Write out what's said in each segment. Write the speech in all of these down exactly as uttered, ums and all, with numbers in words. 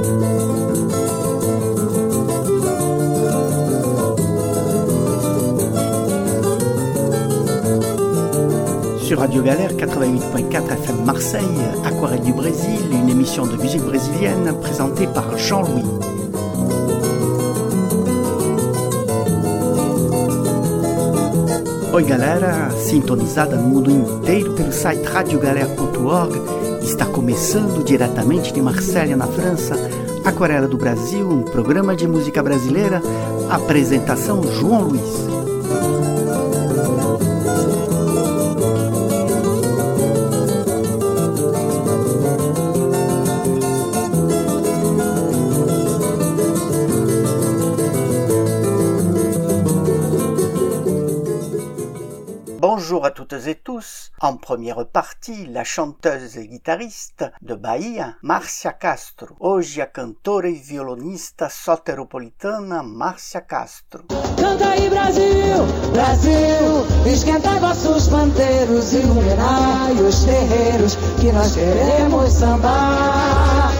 Sur Radio Galère quatre-vingt-huit point quatre F M Marseille, Aquarelle du Brésil, une émission de musique brésilienne présentée par Jean-Louis. Oi galera, sintonizada no mundo inteiro pelo site radio galera ponto org, está começando diretamente de Marselha, na França, Aquarela do Brasil, um programa de música brasileira, apresentação João Luiz. Bonjour à toutes et tous. En première partie, la chanteuse et guitariste de Bahia, Márcia Castro. Hoje a cantora e violonista soteropolitana Márcia Castro. Canta aí Brasil, Brasil, esquentai vossos panteiros, iluminai os terreiros, que nós queremos sambar.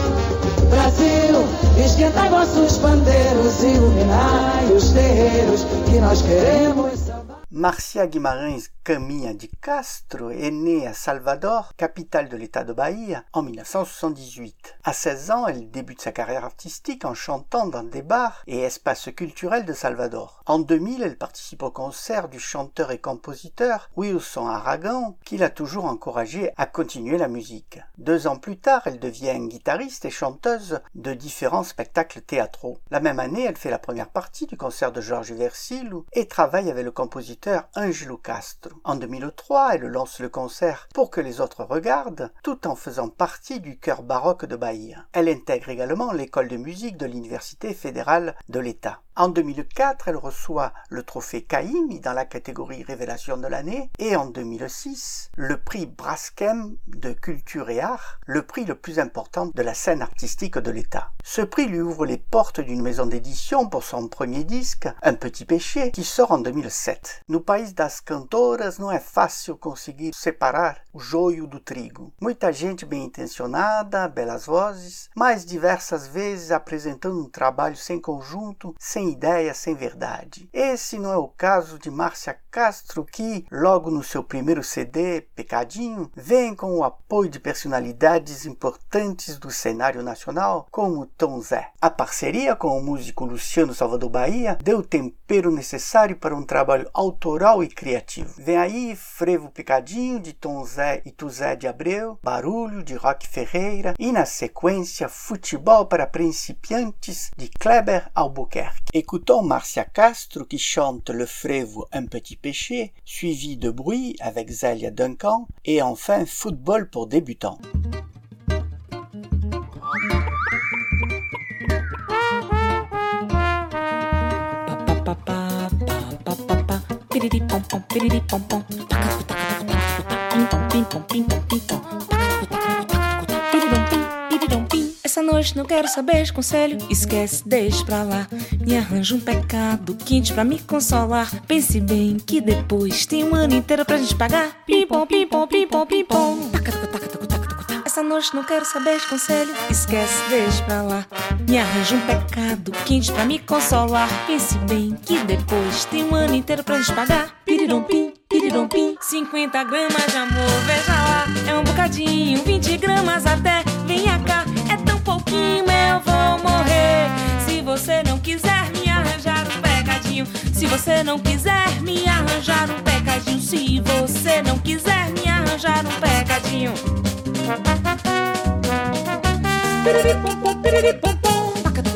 Brasil, esquentai vossos panteiros, iluminai os terreiros, que nós queremos sambar. Márcia Guimarães Caminha de Castro est née à Salvador, capitale de l'État de Bahia, en mille neuf cent soixante-dix-huit. À seize ans, elle débute sa carrière artistique en chantant dans des bars et espaces culturels de Salvador. En deux mille, elle participe au concert du chanteur et compositeur Wilson Aragão, qui l'a toujours encouragée à continuer la musique. Deux ans plus tard, elle devient guitariste et chanteuse de différents spectacles théâtraux. La même année, elle fait la première partie du concert de Jorge Versilo et travaille avec le compositeur Ângelo Castro. En deux mille trois, elle lance le concert Pour que les autres regardent, tout en faisant partie du chœur baroque de Bahia. Elle intègre également l'école de musique de l'Université fédérale de l'État. En deux mille quatre, elle reçoit le trophée Caïmi dans la catégorie Révélation de l'année et en deux mille six, le prix Braskem de Culture et Art, le prix le plus important de la scène artistique de l'État. Ce prix lui ouvre les portes d'une maison d'édition pour son premier disque, Un Petit Péché, qui sort en deux mille sept. No país das cantoras não é fácil conseguir separar o joio do trigo. Muita gente bem intencionada, belas vozes, mas diversas vezes apresentando um trabalho sem conjunto, sem ideia, sem verdade. Esse não é o caso de Márcia Castro, que, logo no seu primeiro C D, Pecadinho, vem com o apoio de personalidades importantes do cenário nacional, como Tom Zé. A parceria com o músico Luciano Salvador Bahia deu o tempero necessário para um trabalho autoral e criativo. Vem aí Frevo Picadinho, de Tom Zé e Tuzé de Abreu, Barulho, de Roque Ferreira, e na sequência Futebol para Principiantes, de Kleber Albuquerque. Écoutons Márcia Castro qui chante le Frevo Un Petit Péché, suivi de Bruit avec Zélia Duncan, et enfin Football pour débutants. Essa noite não quero saber de conselho, esquece, deixa pra lá. Me arranja um pecado quente pra me consolar. Pense bem que depois tem um ano inteiro pra gente pagar. Pim-pom, pim-pom, pim-pom, pim-pom. Essa noite não quero saber de conselho, esquece, deixa pra lá. Me arranja um pecado quente pra me consolar. Pense bem que depois tem um ano inteiro pra gente pagar. Pirirom-pim, pirirom-pim. cinquenta gramas de amor, veja lá. É um bocadinho, vinte gramas até. Venha cá, é tão pouquinho, eu vou morrer. Se você não quiser me arranjar um pecadinho, se você não quiser me arranjar um pecadinho, se você não quiser me arranjar um pecadinho. Piriri-pom-pom, piriri-pom-pom.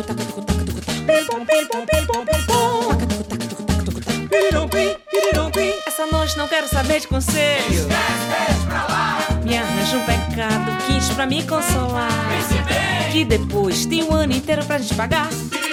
Essa noite não quero saber de conselho. Me arranja um pecado quente pra me consolar. Que depois tem um ano inteiro pra gente pagar.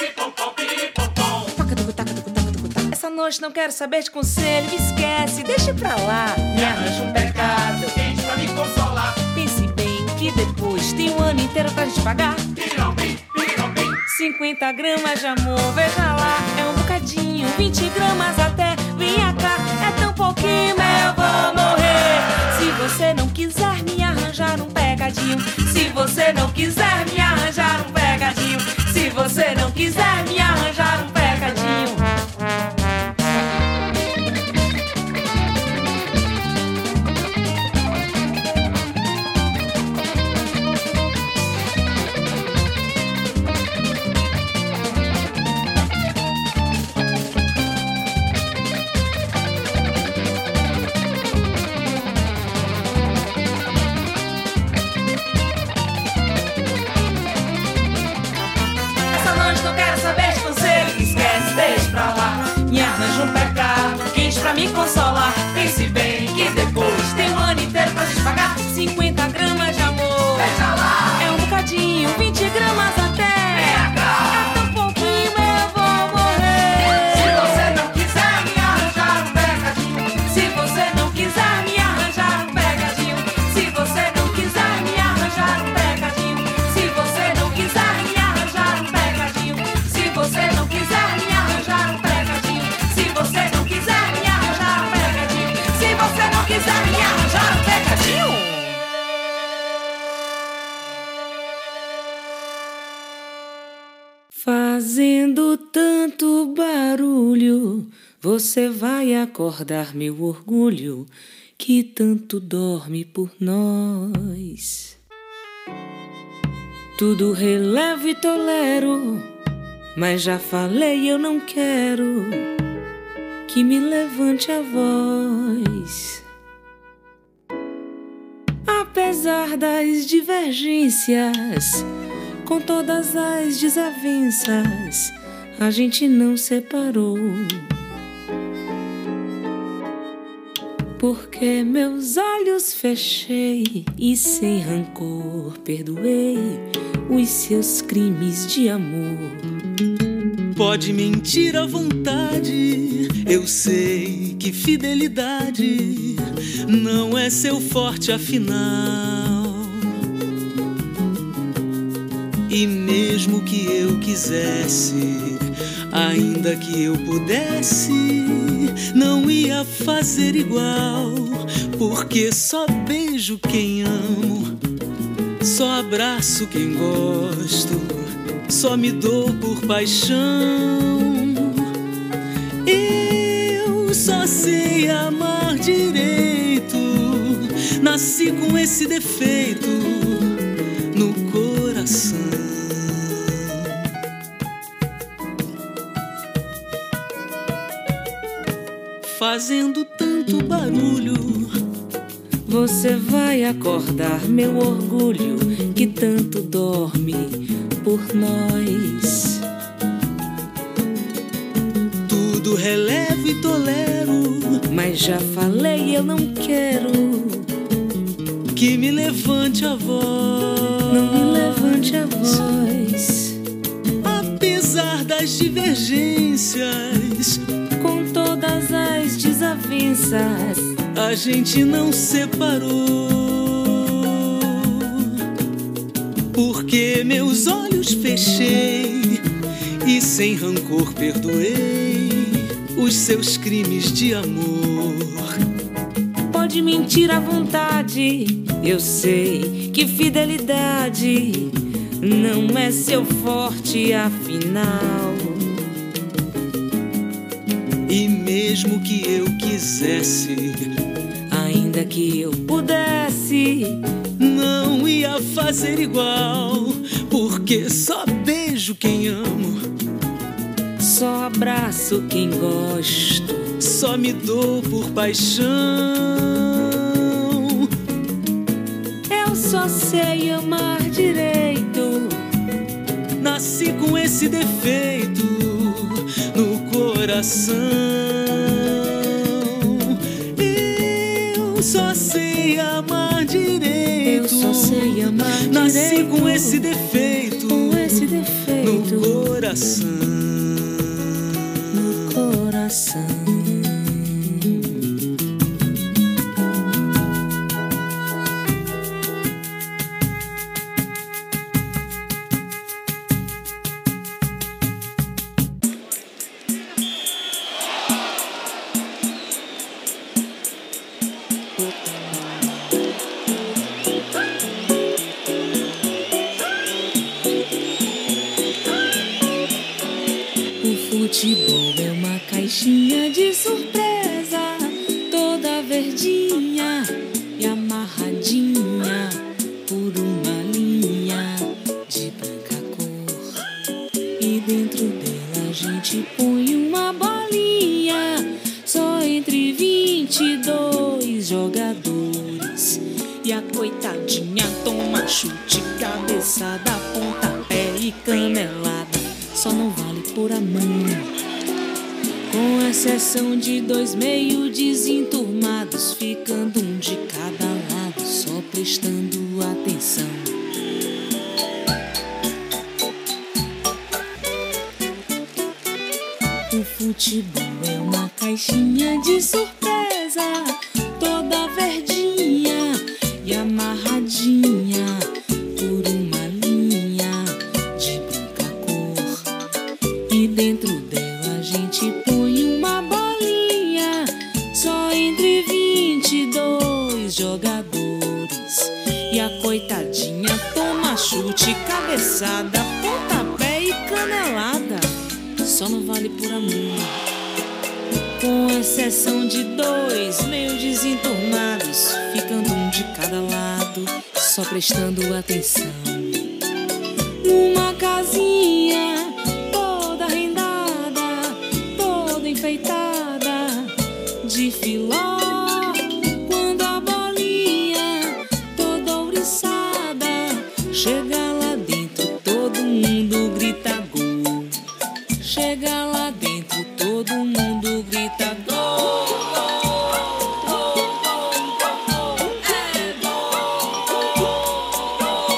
Essa noite não quero saber de conselho. Me esquece, deixa pra lá. Me arranja um pecado quente pra me consolar. Pense bem que depois tem um ano inteiro pra gente pagar. cinquenta gramas de amor, veja lá. É um bocadinho, vinte gramas até. Venha cá, é tão pouquinho, eu vou morrer. Se você não quiser me arranjar um pecadinho, se você não quiser me arranjar um pecadinho, pra me consolar. Pense bem que depois tem um ano inteiro pra gente pagar. Cinquenta gramas de amor, veja lá, é um bocadinho, vinte gramas até. É tão pouquinho, eu vou morrer. Se você não quiser me arranjar um pegadinho, se você não quiser me arranjar um pegadinho, se você não quiser me arranjar um pegadinho, se você não quiser me arranjar um pegadinho, se você não quiser me arranjar um pegadinho, se você não quiser me arranjar um pegadinho, se você não quiser me arranjar um pegadinho. Fazendo tanto barulho, você vai acordar meu orgulho, que tanto dorme por nós. Tudo relevo e tolero, mas já falei, eu não quero que me levante a voz. Apesar das divergências, com todas as desavenças, a gente não separou. Porque meus olhos fechei e sem rancor perdoei os seus crimes de amor. Pode mentir à vontade, eu sei que fidelidade não é seu forte afinal. E mesmo que eu quisesse, ainda que eu pudesse, não ia fazer igual. Porque só beijo quem amo, só abraço quem gosto, só me dou por paixão. Eu só sei amar direito, nasci com esse defeito no coração. Fazendo tanto barulho, você vai acordar meu orgulho, que tanto dorme por nós. tudo relevo e tolero, mas já falei, eu não quero que me levante a voz. Não me levante a voz. Apesar das divergências, com todas as desavenças, a gente não separou. Porque meus olhos fechei e sem rancor perdoei os seus crimes de amor. Pode mentir à vontade, eu sei que fidelidade não é seu forte afinal. E mesmo que eu quisesse, ainda que eu pudesse, não ia fazer igual. Porque só beijo quem amo, só abraço quem gosto, só me dou por paixão. Eu só sei amar direito, nasci com esse defeito no coração. Eu só sei amar direito, eu só sei amar direito, nasci com esse defeito, com esse defeito no coração, no coração. Futebol é uma caixinha de surpresa, toda verdinha e amarradinha por uma linha de branca cor. E dentro dela a gente põe uma bolinha, só entre vinte e dois jogadores. E a coitadinha toma chute, cabeçada, pontapé e canelada. Só não vale por a mão. Com exceção de dois meio desenturmados, ficando um de cada lado, só prestando atenção. O futebol é uma caixinha de surpresa, toda verdinha e amarradinha por uma linha de branca cor. E dentro dela a gente põe uma bolinha, só entre vinte e dois jogadores. E a coitadinha toma chute, cabeçada, pontapé e canelada. Só não vale por amor. Com exceção de dois meio desenturmados, ficando um de cada lado, só prestando atenção. Numa casinha toda rendada, toda enfeitada de filó, quando a bolinha toda ouriçada chega lá dentro, todo mundo grita gol. Chega lá dentro, todo mundo grita gol, gol, gol, gol, gol, é gol, gol,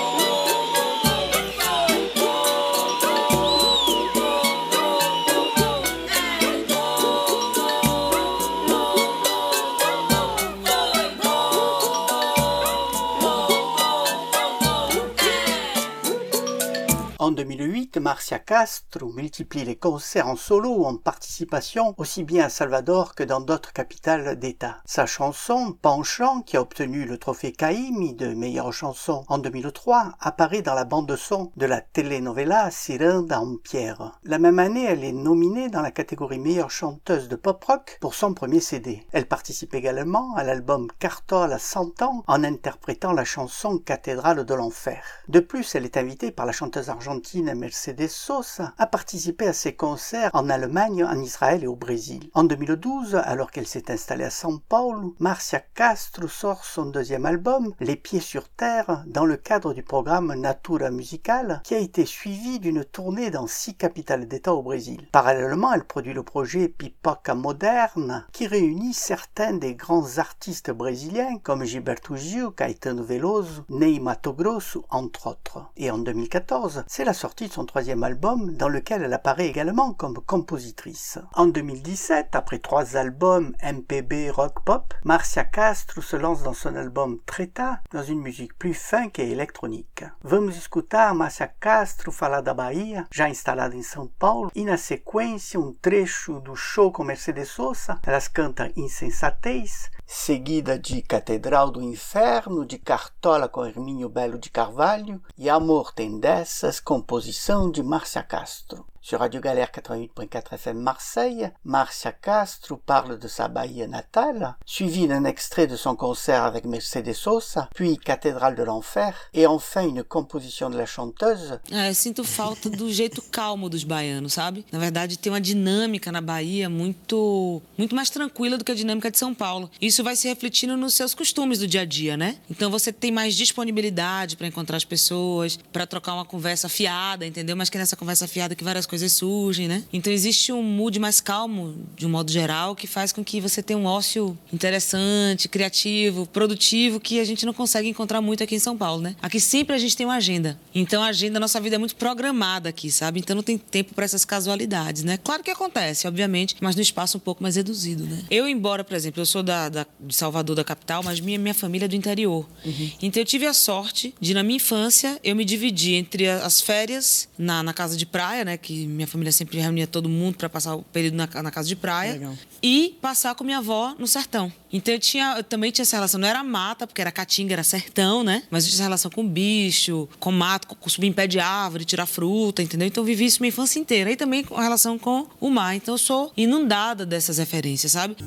En deux mille huit, Marcia Castro multiplie les concerts en solo ou en participation aussi bien à Salvador que dans d'autres capitales d'État. Sa chanson « Penchant », qui a obtenu le trophée Caïmi de meilleure chanson en deux mille trois, apparaît dans la bande-son de la telenovela Ciranda en Pierre. La même année, elle est nominée dans la catégorie meilleure chanteuse de pop-rock pour son premier C D. Elle participe également à l'album Cartol à cent ans en interprétant la chanson Cathédrale de l'Enfer. De plus, elle est invitée par la chanteuse argentine Mercedes Sosa a participé à ses concerts en Allemagne, en Israël et au Brésil. En deux mille douze, alors qu'elle s'est installée à São Paulo, Marcia Castro sort son deuxième album, Les Pieds sur Terre, dans le cadre du programme Natura Musical, qui a été suivi d'une tournée dans six capitales d'État au Brésil. Parallèlement, elle produit le projet Pipoca Moderne, qui réunit certains des grands artistes brésiliens comme Gilberto Gil, Caetano Veloso, Ney Matogrosso, entre autres. Et en deux mille quatorze, c'est la sortie de son troisième album dans lequel elle apparaît également comme compositrice. En deux mille dix-sept, après trois albums M P B rock pop, Marcia Castro se lance dans son album Treta dans une musique plus funk et électronique. Vamos escutar Marcia Castro falar da Bahia, já instalada em São Paulo, e na sequência um trecho do show com Mercedes Sosa. Elas cantam Insensatez, seguida de Catedral do Inferno, de Cartola com Hermínio Belo de Carvalho e Amor tem dessas, composição de Marcia Castro. Sur Radio Galère quatre-vingt-huit point quatre F M Marseille, Marcia Castro parle de sa Bahia natale, suivi d'un extrait de son concert avec Mercedes Sosa, puis Cathédrale de l'Enfer, et enfin une composition de la chanteuse. É, eu sinto falta do jeito calmo dos baianos, sabe? Na verdade, tem uma dinâmica na Bahia muito, muito mais tranquila do que a dinâmica de São Paulo. Isso vai se refletindo nos seus costumes do dia a dia, né? Então você tem mais disponibilidade para encontrar as pessoas, para trocar uma conversa fiada, entendeu? Mas que nessa conversa fiada que várias coisas surgem, né? Então existe um mood mais calmo, de um modo geral, que faz com que você tenha um ócio interessante, criativo, produtivo, que a gente não consegue encontrar muito aqui em São Paulo, né? Aqui sempre a gente tem uma agenda. Então a agenda da nossa vida é muito programada aqui, sabe? Então não tem tempo para essas casualidades, né? Claro que acontece, obviamente, mas no espaço um pouco mais reduzido, né? Eu, embora, por exemplo, eu sou da, da, de Salvador, da capital, mas minha, minha família é do interior. Uhum. Então eu tive a sorte de, na minha infância, eu me dividir entre as férias na, na casa de praia, né? Que minha família sempre reunia todo mundo para passar o período na, na casa de praia. Legal. E passar com minha avó no sertão. Então eu, tinha, eu também tinha essa relação, não era mata, porque era caatinga, era sertão, né? Mas eu tinha essa relação com bicho, com mato, com subir em pé de árvore, tirar fruta, entendeu? Então eu vivi isso minha infância inteira. E também com a relação com o mar. Então eu sou inundada dessas referências, sabe?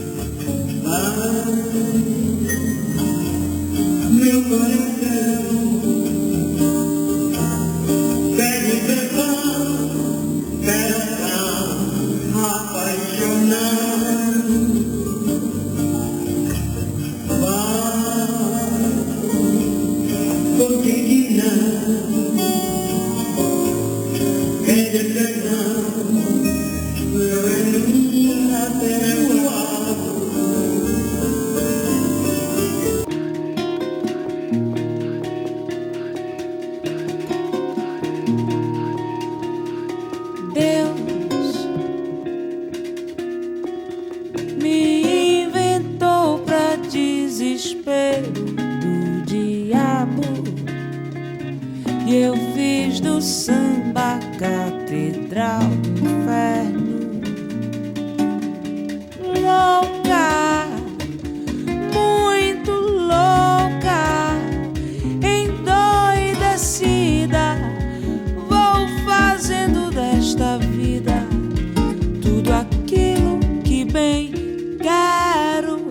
Meu coração pede perdão, perdão, apaixonado. Pede perdão, meu catedral do inferno. Louca, muito louca, endoidecida, vou fazendo desta vida tudo aquilo que bem quero.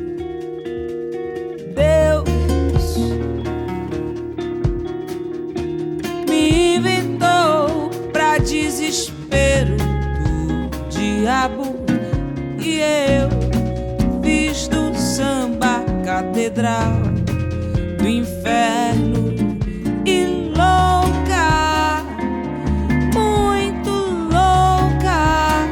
Deus me inventou pra desespero do diabo e eu fiz do samba catedral do inferno. E louca, muito louca,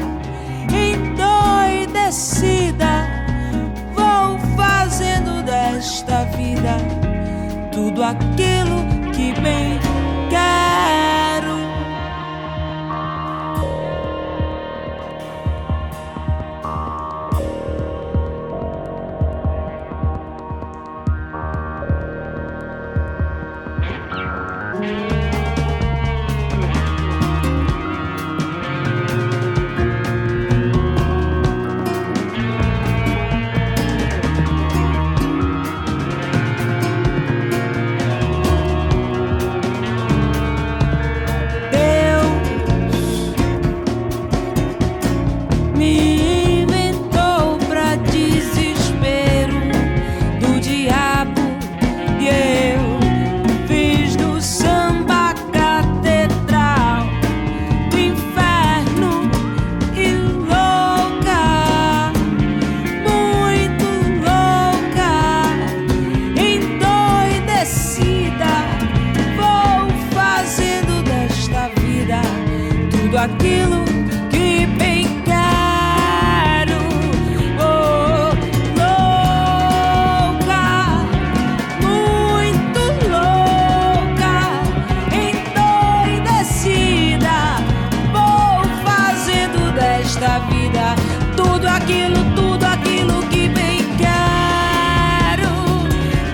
endoidecida, vou fazendo desta vida tudo aquilo que bem quero. Aquilo que bem quero. Oh, louca, muito louca, endoidecida, vou fazendo desta vida tudo aquilo, tudo aquilo que bem quero. Oh,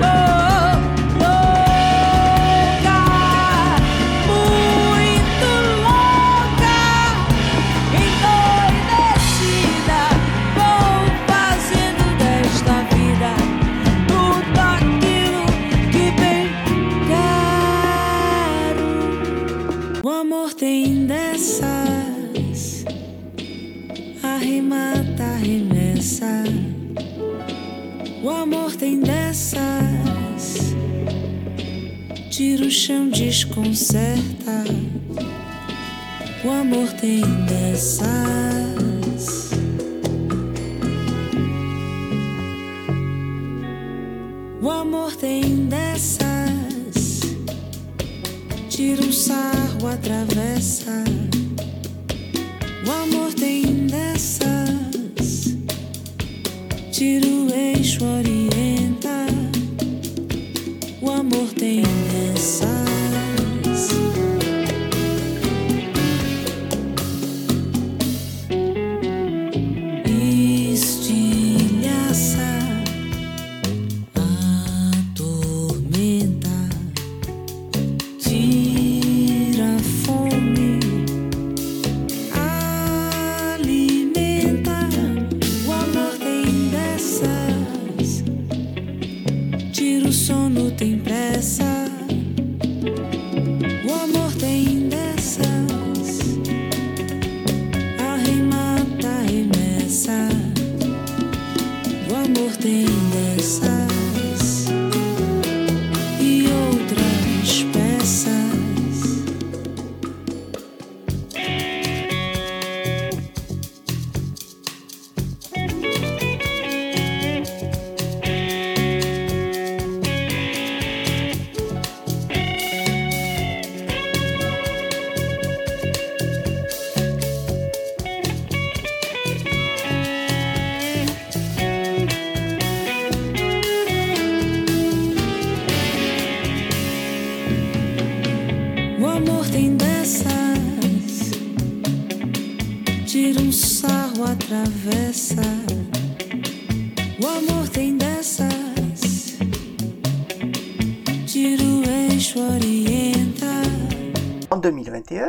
louca, muito louca, endoidecida, vou fazendo desta vida tudo aquilo que bem quero. O amor tem dessas, arremata, arremessa. O amor tem dessas, tira o chão, desconcerta. O amor tem dessas. O amor tem dessas, tira um sarro, atravessa. O amor tem dessas, tira o eixo, orienta. O amor tem dessas. Tem pressa, o amor tem dessas, arremata, arremessa. O amor tem dessas e outras peças. Atravessa. O amor tem dessas, tira o eixo, orienta. En deux mille vingt et un,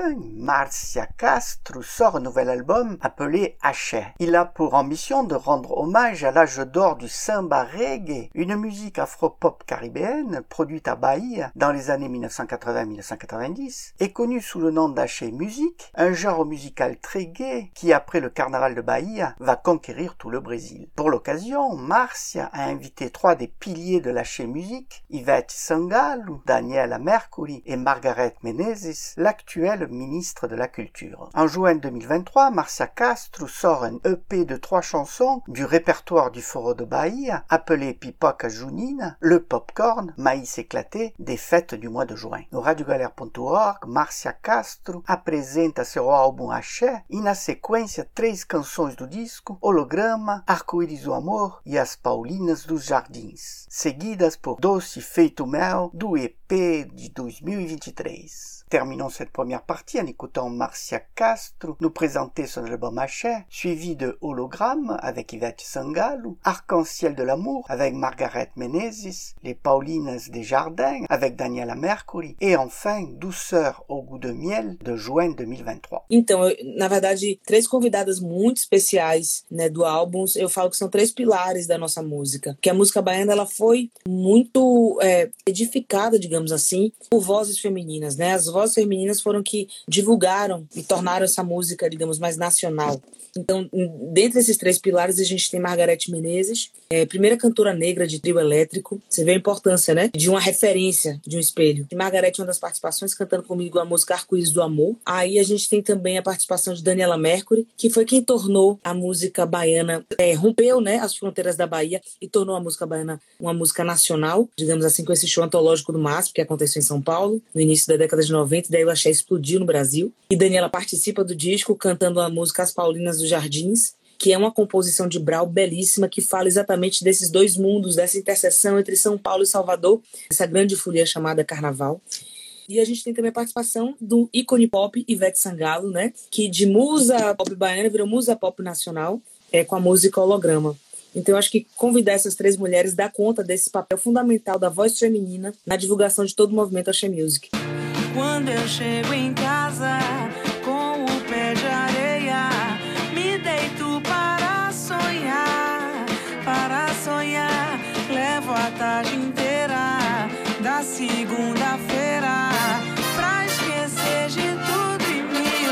Márcia Castro sort un nouvel album appelé Axé. Il a pour ambition de rendre hommage à l'âge d'or du samba reggae, une musique afro-pop caribéenne produite à Bahia dans les années mille neuf cent quatre-vingts à mille neuf cent quatre-vingt-dix et connue sous le nom d'Axé Music, un genre musical très gai qui, après le carnaval de Bahia, va conquérir tout le Brésil. Pour l'occasion, Márcia a invité trois des piliers de l'Axé Music, Ivete Sangalo, Daniela Mercury et Margareth Menezes, l'actuelle ministre de la Culture. En juin deux mille vingt-trois, Márcia Castro sort un E P de trois chansons du répertoire du Foro de Bahia, appelé Pipoca Junina, le popcorn, maïs éclaté, des fêtes du mois de juin. No radio galera ponto org, Márcia Castro apresenta seu álbum Axé e, na sequência, três canções do disco, Holograma, Arco-Íris do Amor e As Paulinas dos Jardins, seguidas por Doce Feito Mel, do E P de dois mil e vinte e três. Terminons cette première partie en écoutant Márcia Castro nous présenter son album Axé, suivi de Hologramme avec Ivete Sangalo, Arc-en-ciel de l'amour avec Margareth Menezes, Les Paulinas des Jardins avec Daniela Mercury et enfin Douceur au goût de miel de juin dois mil e vinte e três. Então, eu, na verdade, três convidadas muito especiais, né, do álbum. Eu falo que são três pilares da nossa música, que a música baiana ela foi muito é, edificada, digamos assim, por vozes femininas, né? As vozes femininas foram que divulgaram e tornaram essa música, digamos, mais nacional. Então, dentre esses três pilares, a gente tem Margareth Menezes, é, primeira cantora negra de trio elétrico. Você vê a importância, né? De uma referência, de um espelho. E Margareth, uma das participações, cantando comigo a música Arco-Íris do Amor. Aí a gente tem também a participação de Daniela Mercury, que foi quem tornou a música baiana, é, rompeu, né, as fronteiras da Bahia e tornou a música baiana uma música nacional, digamos assim, com esse show antológico do M A S P, que aconteceu em São Paulo, no início da década de noventa, e daí o axé explodiu no Brasil. E Daniela participa do disco cantando a música As Paulinas dos Jardins, que é uma composição de Brau belíssima, que fala exatamente desses dois mundos, dessa interseção entre São Paulo e Salvador, essa grande folia chamada Carnaval. E a gente tem também a participação do ícone pop Ivete Sangalo, né, que de musa pop baiana virou musa pop nacional, é, com a música Holograma. Então eu acho que convidar essas três mulheres dá conta desse papel fundamental da voz feminina na divulgação de todo o movimento Axé Music. Quando eu chego em casa com o pé de areia, me deito para sonhar, para sonhar. Levo a tarde inteira da segunda-feira pra esquecer de tudo e me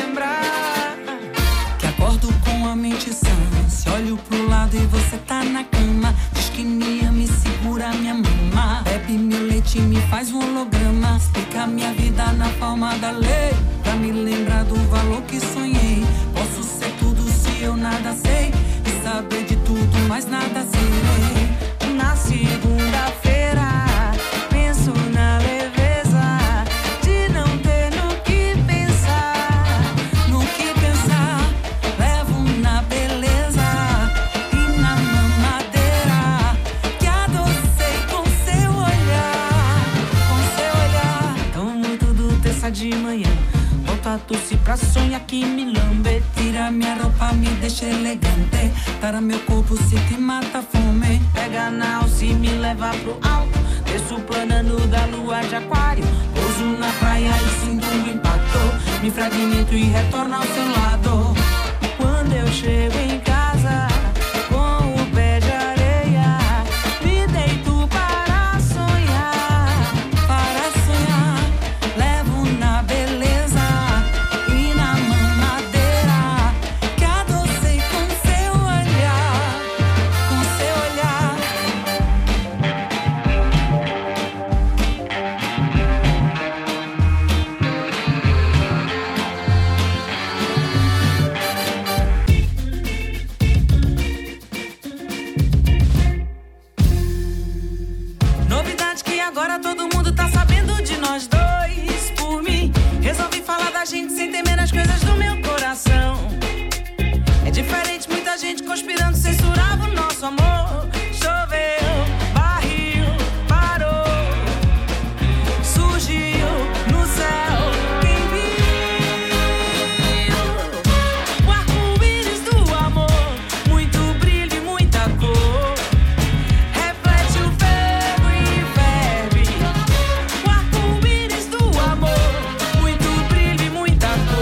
lembrar que acordo com a mente sã. Se olho pro lado e você tá na cama, diz que me ama e segura minha mama. Bebe meu leite e me faz um holograma. Explica minha vida na palma da lei, pra me lembrar do valor que sonhei. Posso ser tudo se eu nada sei, e saber de tudo, mas nada serei. Na segunda-feira penso na leveza de não ter no que pensar, no que pensar. Levo na beleza e na mamadeira que adocei com seu olhar, com seu olhar. Tomo tudo terça de manhã, volto a tosse pra sonhar que me lambe. Tira minha roupa, me deixa elegante, para meu corpo se te mata fome. Pega na alça e me leva pro alto, desço planando da lua de aquário. Pouso na praia e sinto um impacto, me fragmento e retorno ao seu lado. Quando eu chego em casa com o pé de areia, me deito para sonhar, para sonhar. Levo na beleza e na mamadeira que adocei com seu olhar, com seu olhar. novidade que agora todo mundo tá sabendo de nós dois. Por mim, resolvi falar da gente sem temer as coisas do meu coração. É diferente, muita gente conspirando, censurava o nosso amor. Choveu, barril, parou, surgiu no céu. Quem viu o arco-íris do amor, muito brilho e muita cor, reflete o fervo e ferve. O arco-íris do amor, muito brilho e muita cor.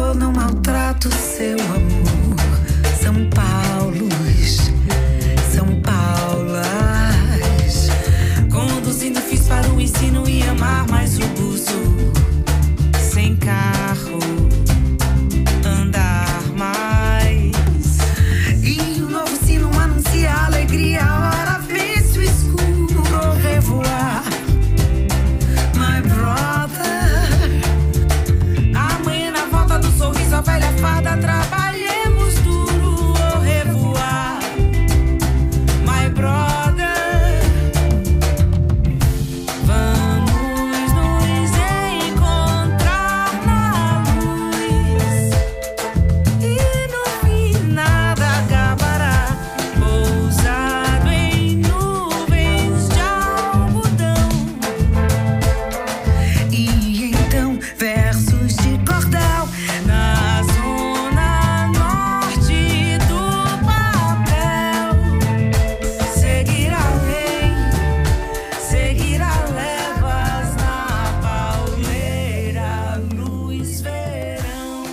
amor, não maltrato seu amor. São Paulos, São Paulas. Conduzindo fiz para o ensino e amar mais robusto. Sem carro, andar mais. E o novo sino anuncia a alegria. Ora vence o escuro, au revoir, my brother. Amanhã na volta do sorriso, a velha fada, trabalhemos duro, au revoir, my brother. Vamos nos encontrar na luz e no fim nada acabará, pousado em nuvens de algodão. E então versos de cordel na zona norte do papel. Seguir além, seguir a levas na pauleira, luz verão.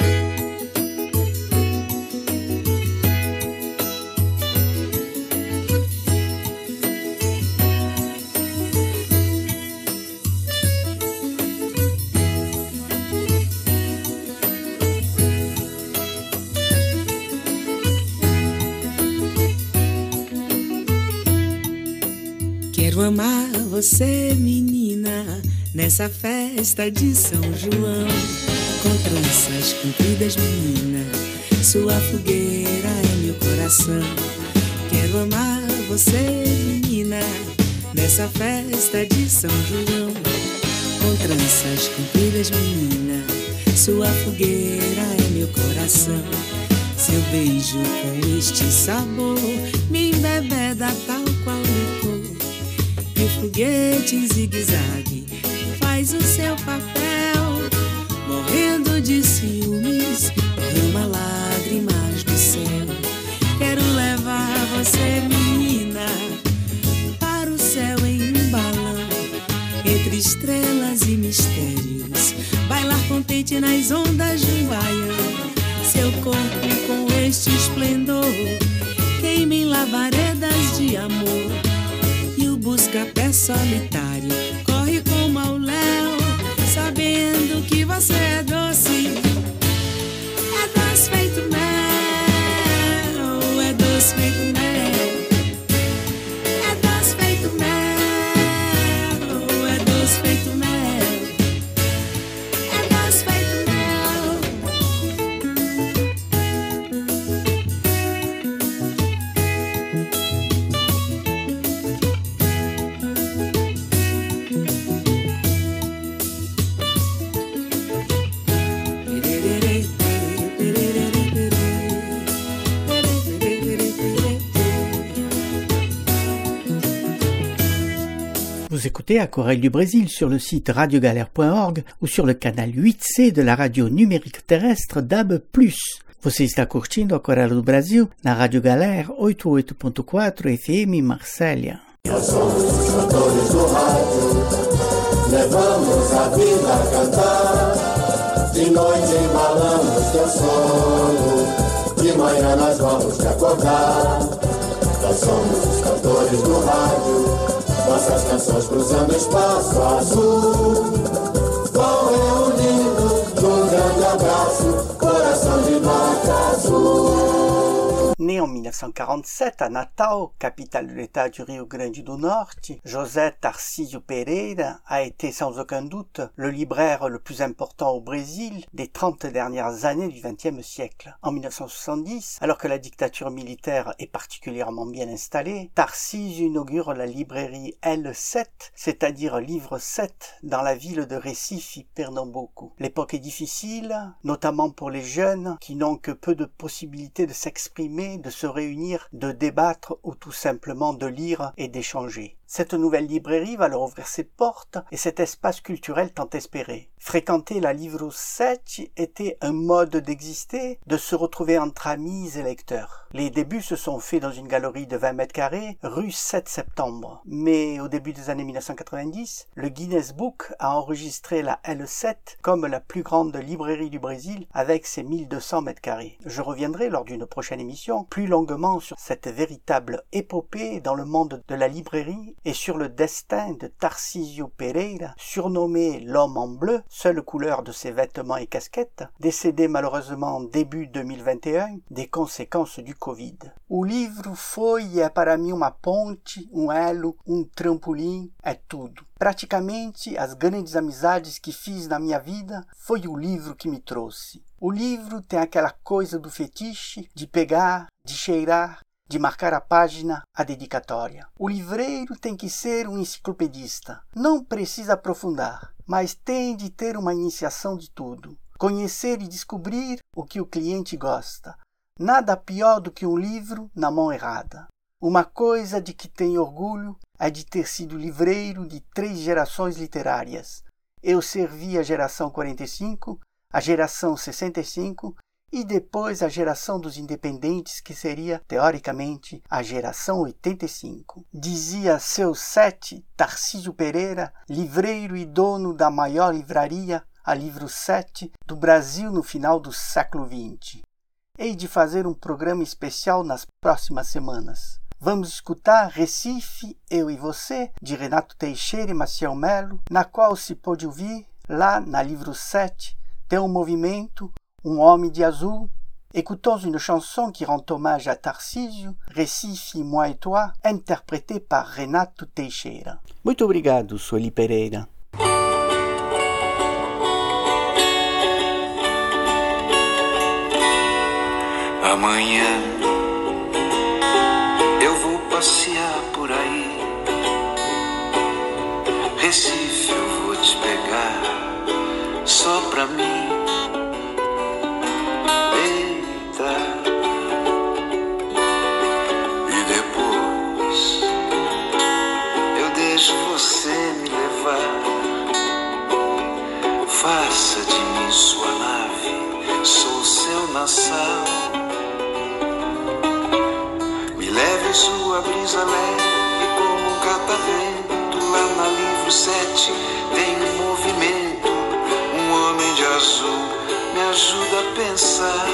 Quero amar você, menina, nessa festa de São João. Com tranças compridas, menina, sua fogueira é meu coração. Quero amar você, menina, nessa festa de São João. Com tranças compridas, menina, sua fogueira é meu coração. Seu beijo com este sabor me embebeda tal qual licor. E o foguete em zigue-zague faz o seu papel. Morrendo de ciúmes, derrama lágrimas do céu. Quero levar você, menina, para o céu em um balão, entre estrelas e mistérios, bailar contente nas ondas de um baião. Seu corpo com este esplendor queima em labaredas de amor. E o busca-pé solitário corre como ao léu, sabendo que você é doce. É doce feito mel, é doce feito mel. É doce feito mel, é doce feito mel. É doce feito mel. Vous écoutez Aquarelle du Brésil sur le site radiogalère point org ou sur le canal huit C de la radio numérique terrestre D A B plus. Você está curtindo Aquarelle do Brasil na Rádio Galera oitenta e oito ponto quatro F M Marsella. Nós somos os cantores do rádio, levamos a vida a cantar. De noite embalamos teu sono, de manhã nós vamos te acordar. Nós somos os cantores do rádio, nossas canções cruzando espaço azul, vão reunindo num grande abraço, coração de nota azul. Né en mille neuf cent quarante-sept à Natal, capitale de l'État du Rio Grande do Norte, José Tarcísio Pereira a été sans aucun doute le libraire le plus important au Brésil des trente dernières années du vingtième siècle. En mille neuf cent soixante-dix, alors que la dictature militaire est particulièrement bien installée, Tarcísio inaugure la librairie L sept, c'est-à-dire livre sept, dans la ville de Recife, Pernambuco. L'époque est difficile, notamment pour les jeunes qui n'ont que peu de possibilités de s'exprimer, de se réunir, de débattre ou tout simplement de lire et d'échanger. Cette nouvelle librairie va leur ouvrir ses portes et cet espace culturel tant espéré. Fréquenter la Livro sete était un mode d'exister, de se retrouver entre amis et lecteurs. Les débuts se sont faits dans une galerie de vingt mètres carrés, rue sept septembre. Mais au début des années mille neuf cent quatre-vingt-dix, le Guinness Book a enregistré la L sept comme la plus grande librairie du Brésil avec ses mille deux cents mètres carrés. Je reviendrai lors d'une prochaine émission plus longuement sur cette véritable épopée dans le monde de la librairie et sur le destin de Tarcísio Pereira, surnommé l'homme en bleu, seule couleur de ses vêtements et casquettes, décédé malheureusement début deux mille vingt et un des conséquences du Covid. O livro foi e é para mim uma ponte, um elo, um trampolim, é tudo. Praticamente as grandes amizades que fiz na minha vida foi o livro que me trouxe. O livro tem aquela coisa do fetiche, de pegar, de cheirar, de marcar a página, a dedicatória. O livreiro tem que ser um enciclopedista. Não precisa aprofundar, mas tem de ter uma iniciação de tudo. Conhecer e descobrir o que o cliente gosta. Nada pior do que um livro na mão errada. Uma coisa de que tenho orgulho é de ter sido livreiro de três gerações literárias. Eu servi a geração quarenta e cinco, a geração sessenta e cinco e depois a geração dos independentes, que seria, teoricamente, a geração oitenta e cinco. Dizia seu sete, Tarcísio Pereira, livreiro e dono da maior livraria, a Livro sete, do Brasil no final do século vinte. Hei de fazer um programa especial nas próximas semanas. Vamos escutar Recife, Eu e Você, de Renato Teixeira e Maciel Melo, na qual se pôde ouvir, lá na Livro sete, Tem um movimento, um homem de azul. Écoutons une chanson qui rend hommage à Tarcísio, Recife, Moi et Toi, interprétée par Renato Teixeira. Muito obrigado, Sueli Pereira. Amanhã eu vou passear por aí, Recife eu vou te pegar, só pra mim. Eita, e depois eu deixo você me levar, faça de mim sua nave, sou seu nassau. Leve sua brisa leve como um catavento. Lá na Livro sete tem um movimento. Um homem de azul me ajuda a pensar.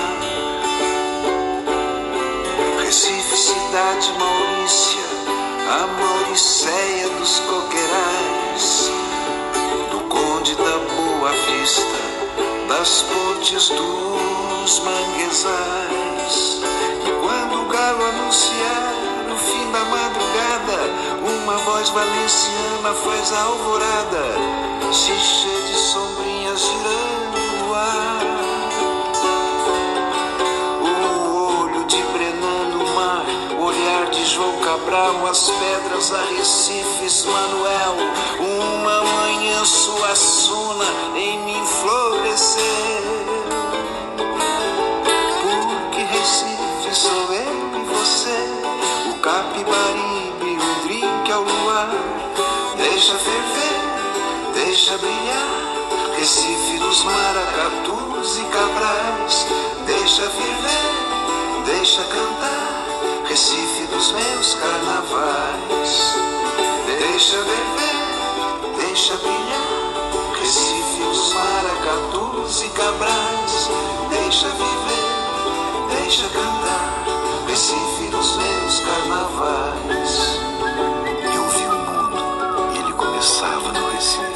Recife, cidade Maurícia, a Mauricéia dos coqueirais, do Conde da Boa Vista, das pontes dos manguezais. Quando o galo anunciar o fim da madrugada, uma voz valenciana faz a alvorada, se cheia de sombrinhas girando no ar. O olho de Brenan no mar, o olhar de João Cabral, as pedras a Recifes, Manuel. Uma manhã Suassuna em mim floresceu, porque Recife sou eu e você, o Capibaribe, um drink ao luar. Deixa ferver, deixa brilhar, Recife dos maracatus e cabrais. Deixa viver, deixa cantar, Recife dos meus carnavais. Deixa viver, deixa brilhar, Recife dos maracatus e cabrais. Deixa viver, deixa cantar, Recife dos meus carnavais. Eu vi o mundo e ele começava no Recife.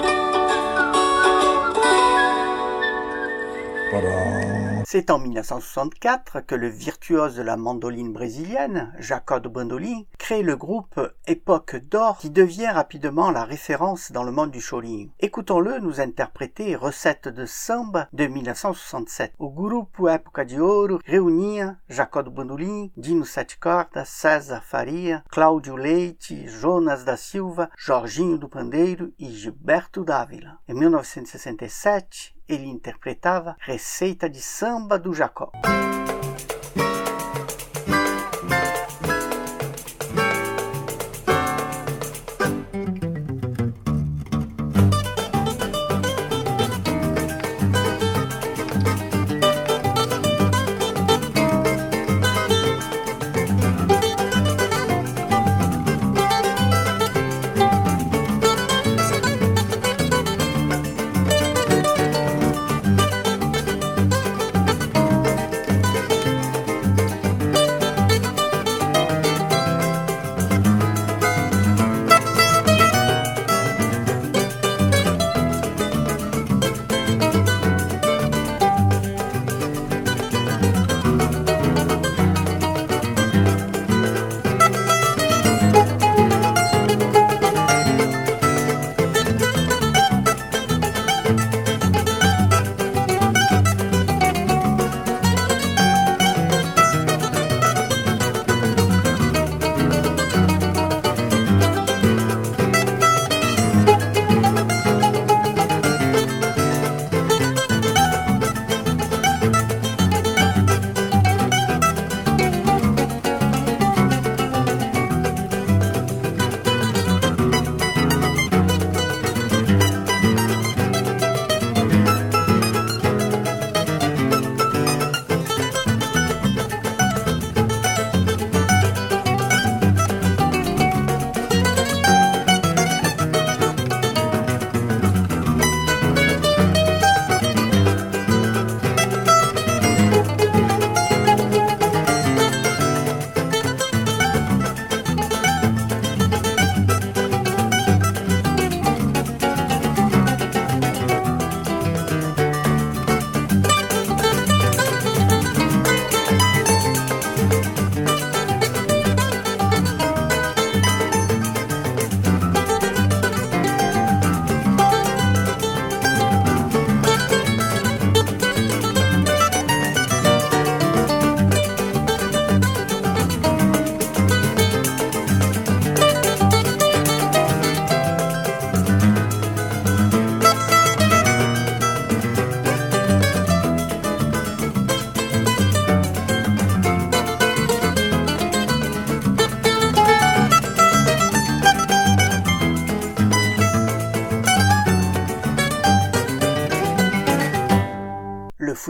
C'est en mille neuf cent soixante-quatre que le virtuose de la mandoline brésilienne, Jacob Bandolin, crée le groupe Époque d'Or qui devient rapidement la référence dans le monde du chorinho. Écoutons-le nous interpréter Recette de Samba de mille neuf cent soixante-sept. O grupo Época de Ouro reunia Jacob Bandolin, Dino Sete Cordas, César Faria, Cláudio Leite, Jonas da Silva, Jorginho do Pandeiro e Gilberto Dávila. Em mil novecentos e sessenta e sete, ele interpretava Receita de Samba do Jacob.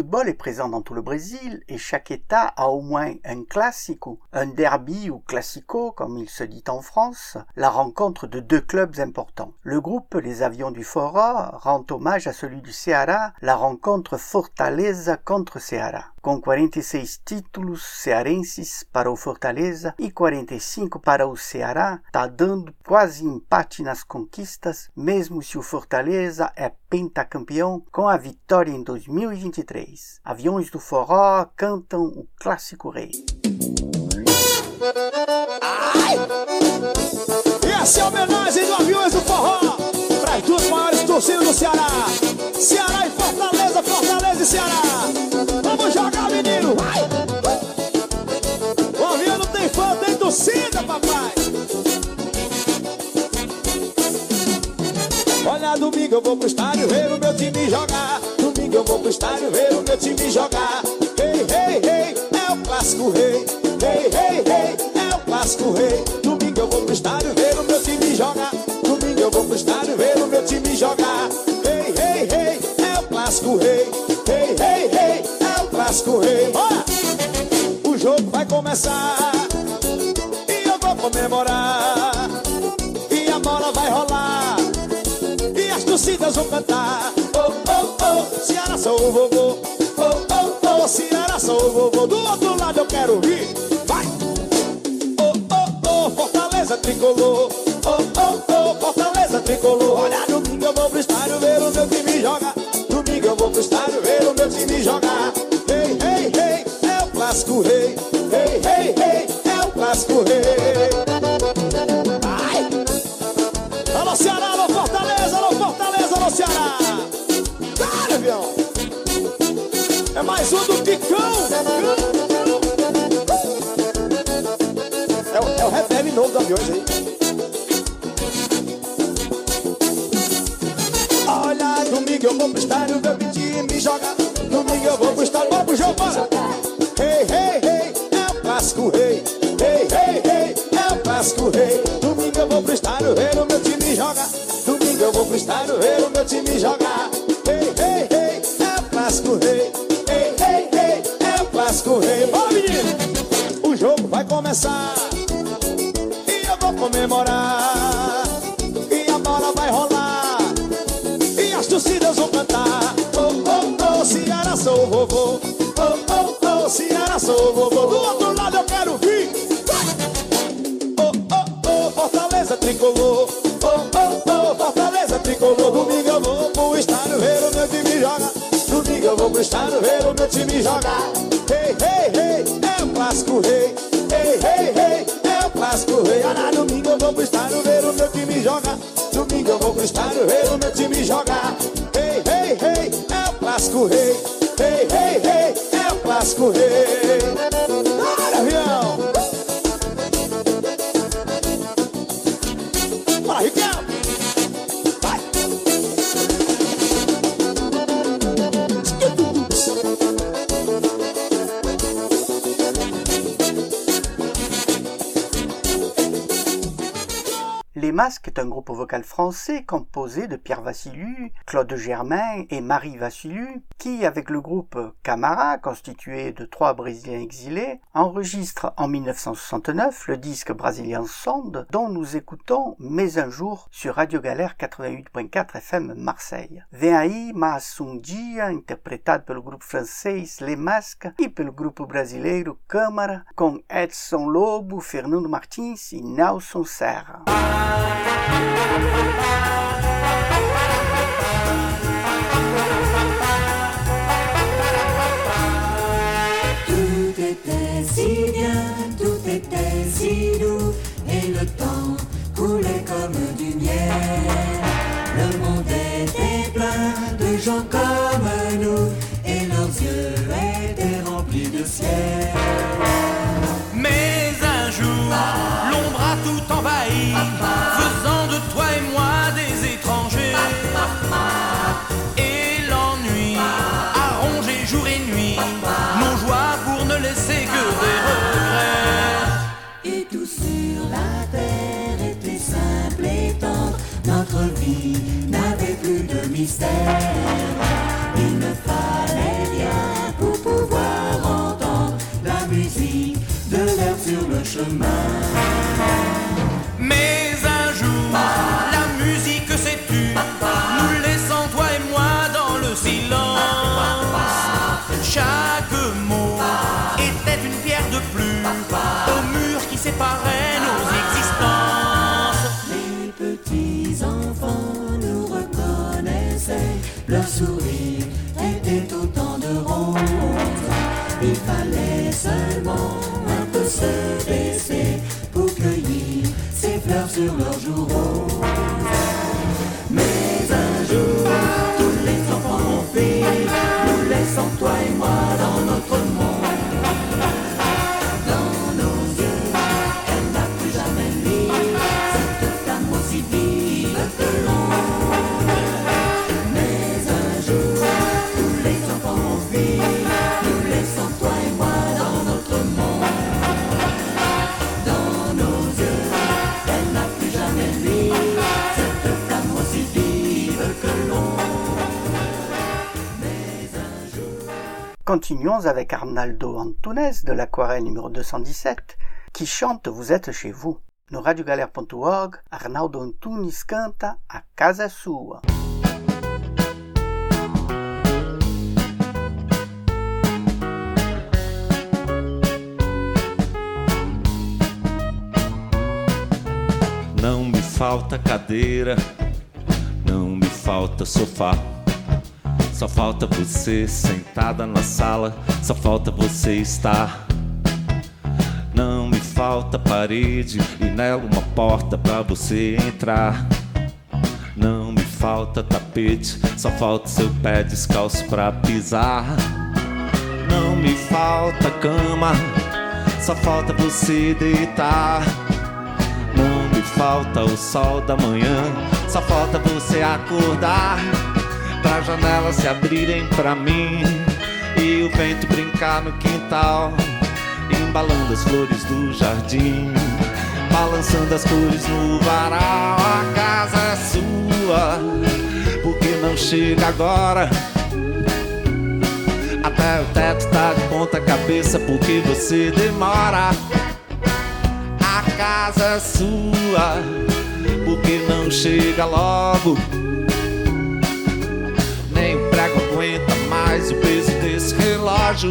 football est présent dans tout le Brésil et chaque État a au moins un classico, un derby ou classico comme il se dit en France, la rencontre de deux clubs importants. Le groupe Les Avions du Forró rend hommage à celui du Ceará, la rencontre Fortaleza contre Ceará. Com quarenta e seis títulos cearenses para o Fortaleza e quarenta e cinco para o Ceará, tá dando quase empate nas conquistas, mesmo se o Fortaleza é pentacampeão com a vitória em dois mil e vinte e três. Aviões do Forró cantam o Clássico Rei. Ai! E essa é a homenagem do Aviões do Forró para as duas maiores torcidas do Ceará. Ceará e Fortaleza, Fortaleza e Ceará. Vamos jogar, menino! Vai! O avião não tem fã, tem torcida, papai! Olha, domingo eu vou pro estádio ver o meu time jogar. Domingo eu vou pro estádio ver o meu time jogar. Ei, ei, ei, é o Clássico Rei. Ei, ei, ei, é o Clássico Rei. Domingo eu vou pro estádio ver o meu time jogar. Domingo eu vou pro estádio ver o meu time jogar. Ei, ei, ei, é o Clássico Rei. Ei, ei, ei, é o Clássico Rei. Bora! O jogo vai começar e eu vou comemorar. E a bola vai rolar e as torcidas vão cantar. Oh, oh, oh, Ceará sou o vovô. Oh, oh, oh, Ceará sou o vovô. Do outro lado eu quero ouvir. Vai! Oh, oh, oh, Fortaleza tricolor. Oh, oh, oh, Fortaleza tricolor. Olha, domingo eu vou pro estádio ver o meu time jogar. Domingo eu vou pro estádio ver o meu time jogar. Ei, ei, ei, é o Clássico Rei. Ei, ei, ei, é o Clássico Rei. Ai! Alô Ceará, alô Fortaleza, alô Fortaleza, alô Ceará. Cara, avião! É mais um do Ticão. É o, é o refrão novo do Aviões aí. Olha, domingo eu vou pro estádio ver o time jogar. Domingo eu vou pro estádio, bora pro jogo, bora! Ei, ei, ei, é o Clássico Rei. Ei, ei, ei, é o Clássico Rei. Domingo eu vou pro estádio ver o meu time jogar. Domingo eu vou pro estádio ver o meu time jogar. Ei, ei, ei, é o Clássico Rei. Ei, ei, ei, é o Clássico Rei. Bora, menino! O jogo vai começar e eu vou comemorar. E a bola vai rolar e as torcidas vão cantar. Oh, oh, oh, Ceará sou o vovô. Oh, oh, oh, Ceará sou o vovô. Do outro lado eu quero ouvir. Oh, oh, oh, Fortaleza tricolor. Oh, oh, oh, Fortaleza tricolor. Domingo eu vou pro estádio ver o meu time jogar. Domingo eu vou pro estádio ver o meu time jogar. Ei, ei, ei, é o Clássico Rei. Ei, ei, ei, é o Clássico Rei. Olha, domingo eu vou pro estádio ver o meu time jogar. Domingo eu vou pro estádio ver o meu time jogar. Ei, ei, ei, é o Clássico Rei. Ei, ei, ei, é o Clássico Rei. Bora, avião! Bora, Ricardo! Vai! Les Masques est un groupe vocal français composé de Pierre Vassiliou, Claude Germain et Marie Vassiliou qui, avec le groupe Camara, constitué de trois Brésiliens exilés, enregistre en mille neuf cent soixante-neuf le disque Brazilian Sound dont nous écoutons Mais un jour sur Radio Galère quatre-vingt-huit point quatre F M Marseille. Vem aí mais um dia, interpretado pelo grupo francês Les Masques e pelo grupo brasileiro Câmara, com Edson Lobo, Fernando Martins e Nelson Serra. Tout était si bien, tout était si doux, et le temps coulait comme du miel. Le monde était plein de gens comme nous, et leurs yeux étaient remplis de ciel. Mais un jour, l'ombre a tout envahi, faisant de toi et moi des étrangers. Et l'ennui a rongé jour et nuit nos joies pour ne laisser que des regrets. Et tout sur la terre était simple et tendre, notre vie n'avait plus de mystère. Il ne fallait rien chemin. Mais un jour, la musique s'est tue, nous laissant toi et moi dans le silence. Chaque mot était une pierre de plus au mur qui séparait nos existences. Les petits enfants nous reconnaissaient, leur sourire était autant de roses. Il fallait seulement un peu se baisser pour cueillir ces fleurs sur leurs joues roses. Mais un jour, tous les enfants ont fui, nous laissant toi et moi dans notre monde. Dans nos yeux, elle n'a plus jamais mis cette flamme aussi vive que l'ombre. Mais un jour, tous les enfants ont fui, nous laissant toi et moi dans notre monde. Dans nos yeux, elle n'a plus jamais mis cette flamme aussi vive que l'ombre. Mais un jour. Continuons avec Arnaldo Antunes de l'Aquarelle numéro deux cent dix-sept qui chante Vous êtes chez vous. No radiogalère ponto org, Arnaldo Antunes canta A Casa Sua. Não me falta cadeira, não me falta sofá. Só falta você sentada na sala, só falta você estar. Não me falta parede e nela uma porta pra você entrar. Não me falta tapete, só falta seu pé descalço pra pisar. Não me falta cama, só falta você deitar. Não me falta o sol da manhã, só falta você acordar. Pra janelas se abrirem pra mim e o vento brincar no quintal, embalando as flores do jardim, balançando as cores no varal. A casa é sua, porque não chega agora. Até o teto tá de ponta cabeça, porque você demora. A casa é sua, porque não chega logo. Nem o prego aguenta mais o peso desse relógio.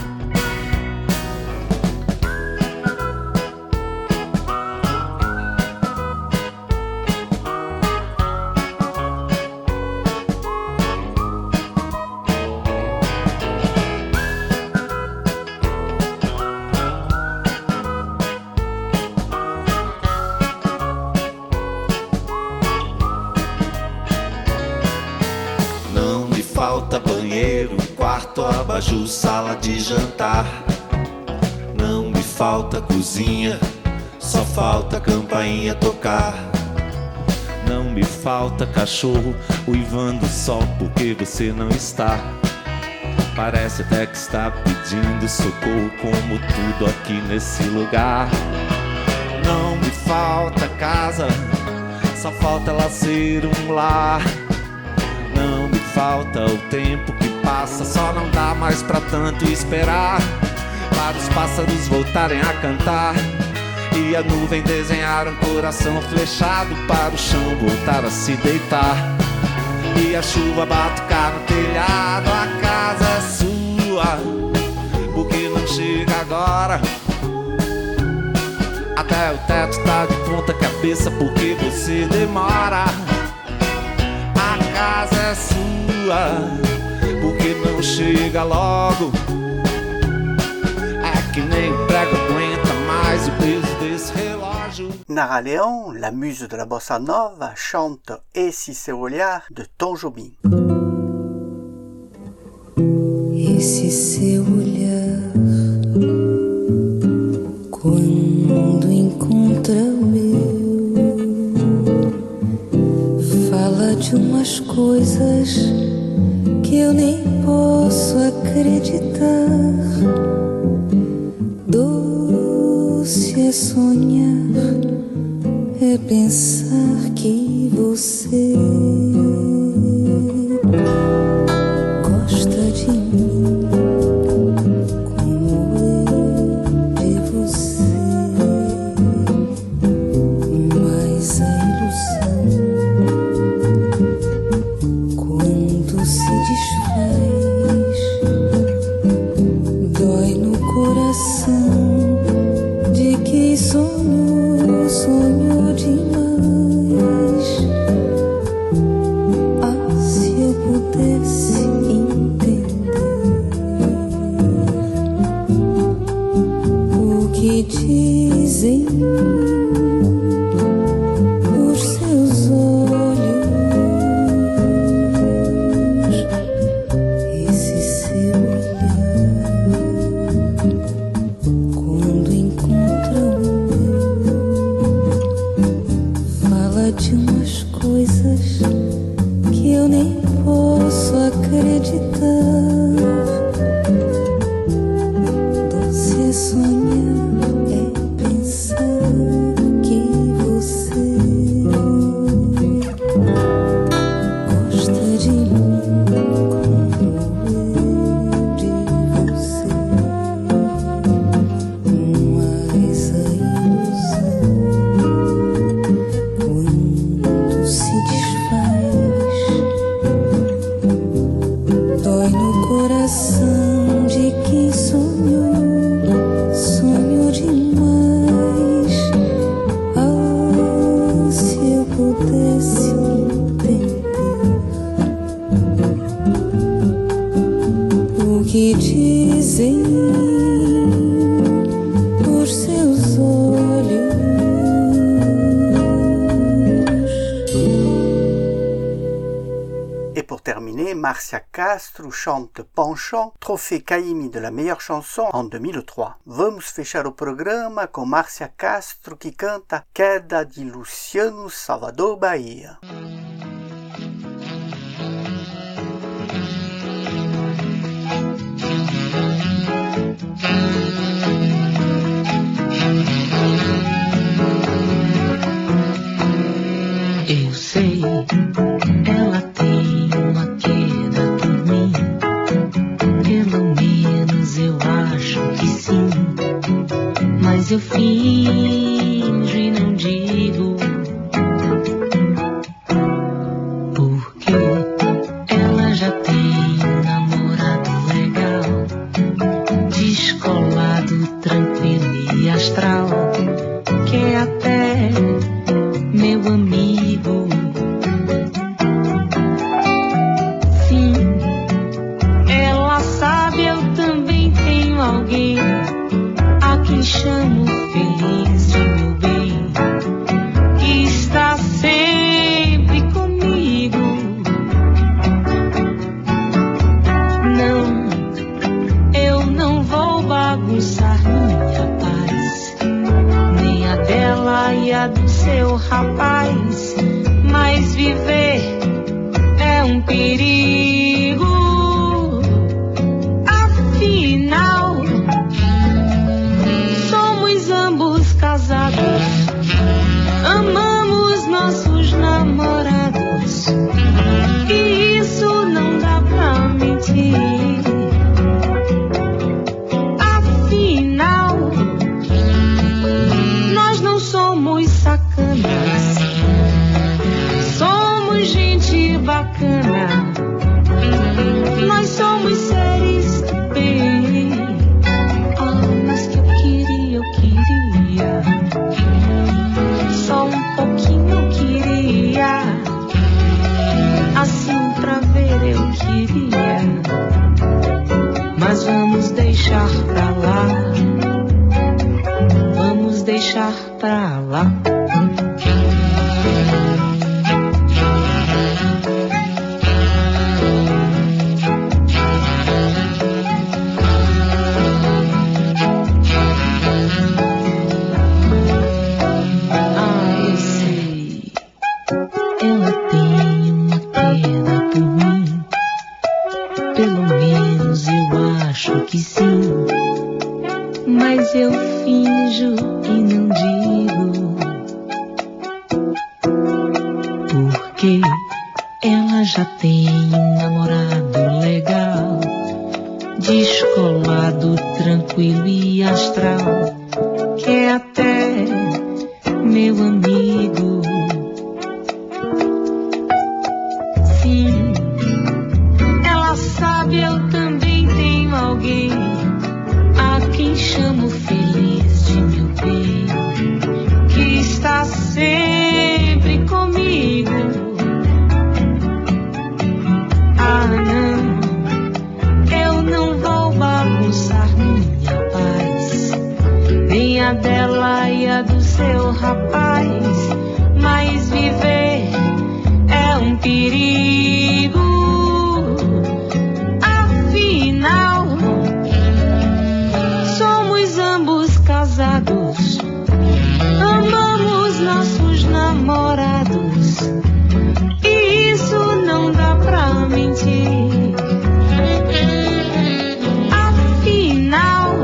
Falta banheiro, quarto, abajur, sala de jantar. Não me falta cozinha, só falta campainha tocar. Não me falta cachorro uivando só porque você não está. Parece até que está pedindo socorro, como tudo aqui nesse lugar. Não me falta casa, só falta ela ser um lar. Não me falta o tempo que passa, só não dá mais pra tanto esperar. Para os pássaros voltarem a cantar e a nuvem desenhar um coração flechado, para o chão voltar a se deitar e a chuva batucar no telhado. A casa é sua, porque não chega agora. Até o teto tá de ponta cabeça, porque você demora. A casa é sua, porque não chega logo. É que nem o prego aguenta mais o peso desse relógio. Nara Leão, la muse de la bossa nova, chante Esse Seu Olhar de Tom Jobim. Esse seu olhar, quando encontra o meu, fala de umas coisas que eu nem posso acreditar. Doce é sonhar, é pensar que você gosta de mim como eu de você. os seus olhos, esse seu olhar, quando encontra o meu, fala de umas coisas que eu nem posso acreditar. Doce sonhar é pensar que você gosta de mim como eu de você. Mas a ilusão, quando se desfaz, dói no coração de quem sonhou, sonhou demais. Ah, se eu pudesse entender o que dizem os seus olhos. Et pour terminer, Marcia Castro chante Penchant, trophée Caymmi de la meilleure chanson en deux mille trois. Vamos fechar o programa com Marcia Castro que canta Queda de Luciano Salvador Bahia. Eu sei, ela tem uma queda por mim. Pelo menos eu acho que sim. Mas eu finjo e não digo. Porque ela já tem um namorado legal, descolado, tranquilo e astral, que é até meu amigo. Sim, ela sabe, eu também tenho alguém a quem chamo feliz de meu bem, que está sempre comigo. Não, eu não vou bagunçar minha paz, nem a dela e a do seu rapaz, mas viver é um perigo. Afinal, somos ambos casados, amamos nossos namorados, e isso não dá pra mentir. Afinal, nós não somos sacanas, somos gente bacana, nós somos seres do bem. Ah, mas que eu queria, eu queria, só um pouquinho eu queria, assim pra ver eu queria. Mas vamos deixar pra lá, vamos deixar pra lá. Ah, eu sei, ela tem uma queda por mim. Pelo menos eu acho que sim, mas eu finjo e não digo. Porque ela já tem um namorado legal, descolado, tranquilo e astral, que é até meu amigo. Sim, ela sabe, eu também tenho alguém a quem chamo feliz de meu bem, que está sempre comigo. Ah, não, eu não vou bagunçar minha paz, nem a dela e a do seu seu rapaz, mas viver é um perigo. Afinal, somos ambos casados, amamos nossos namorados, e isso não dá pra mentir. Afinal,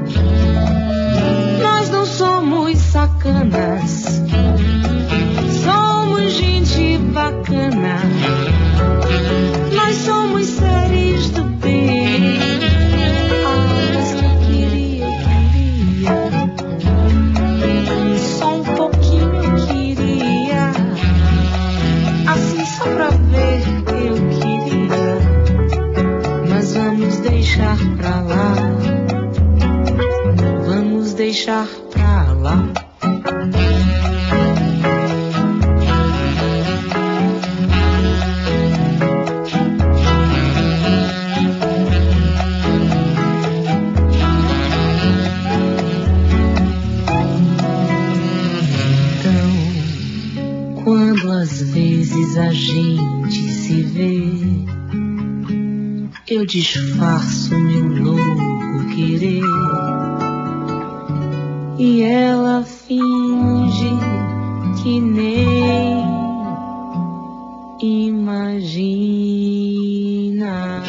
nós não somos sacanas, somos gente bacana, nós somos seres do bem. Ah, mas que eu queria, queria, só um pouquinho eu queria, assim só pra ver eu queria, mas vamos deixar pra lá, vamos deixar pra lá. Quando às vezes a gente se vê, eu disfarço meu louco querer, e ela finge que nem imagina.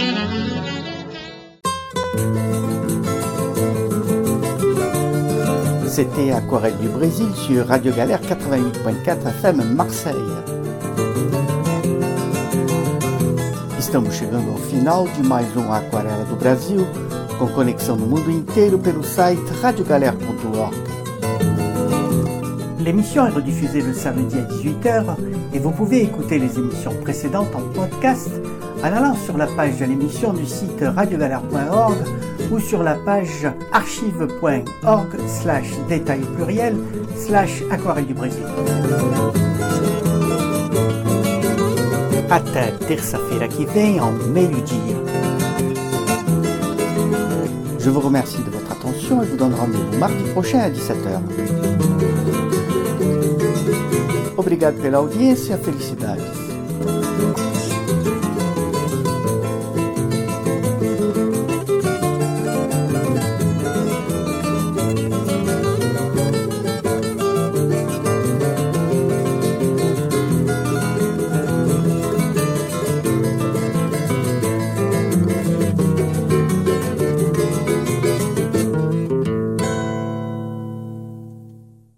C'était Aquarelle du Brésil sur Radio Galère quatre-vingt-huit point quatre F M Marseille. Estamos chegando ao final de mais um Aquarela do Brasil, com conexão no mundo inteiro pelo site radio galère ponto org. L'émission est rediffusée le samedi à dix-huit heures et vous pouvez écouter les émissions précédentes en podcast en allant sur la page de l'émission du site radio galère point org ou sur la page archive point org slash détail pluriel slash aquarelle du Brésil. Até terça-feira que vem, ao meio-dia. Je vous remercie de votre attention et vous donne rendez-vous mardi prochain à dix-sept heures. Obrigado pela audiência, felicidades.